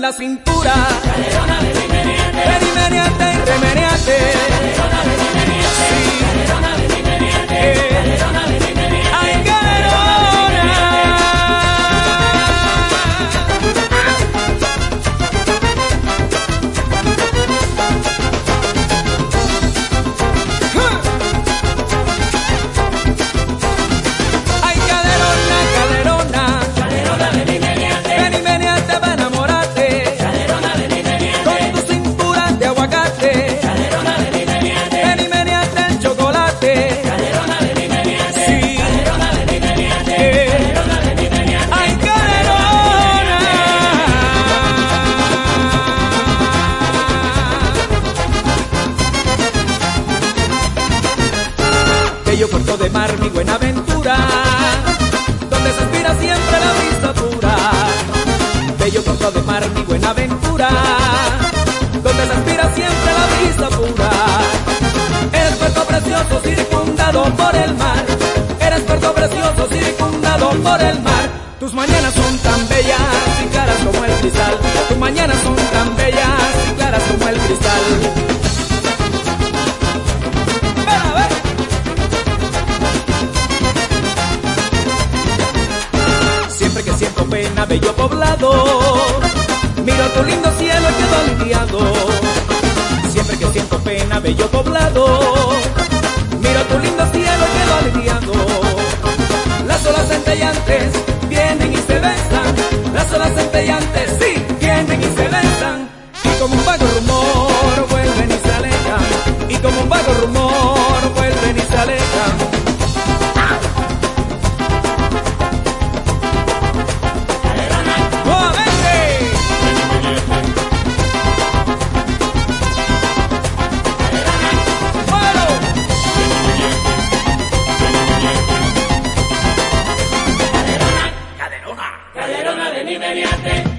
la cintura. Caderona, ven y meneate. Ven y meneate y remeneate. Caderona, ven y meneate. Sí. Caderona, ven y meneate. Caderona, ven y meneate. ¡Ay, caderona! ¡Ay, caderona, caderona! Caderona, ven y meneate. Ven y meneate para enamorarte. Caderona, ven y meneate. Con tu cintura de aguacate. Caderona, ven y meneate. Ven y meneate el chocolate. Caderona, ven y meneate. Sí. Caderona, ven y meneate. Caderona, ven y meneate. ¡Ay, caderona! Bello puerto de mar, mi buena aventura, donde se aspira siempre la brisa pura. Bello puerto de mar, mi buena aventura, donde se aspira siempre la brisa pura. Eres puerto precioso circundado por el mar. Eres puerto precioso circundado por el mar. Tus mañanas son tan bellas y claras como el cristal. Tus mañanas son tan bellas y claras como el cristal. Ven a ver. Siempre que siento pena, bello poblado, miro tu lindo cielo y quedo aliviado. Siempre que siento pena, bello poblado, miro tu lindo cielo y quedo aliviado. Las olas centellantes vienen y se besan. Las olas centellantes, sí, vienen y se besan. Y como un vago rumor vuelven y se alejan. Y como un vago rumor vuelven y se alejan. ¡Nuevamente! ¡Bueno! Caderona, ven y meneate.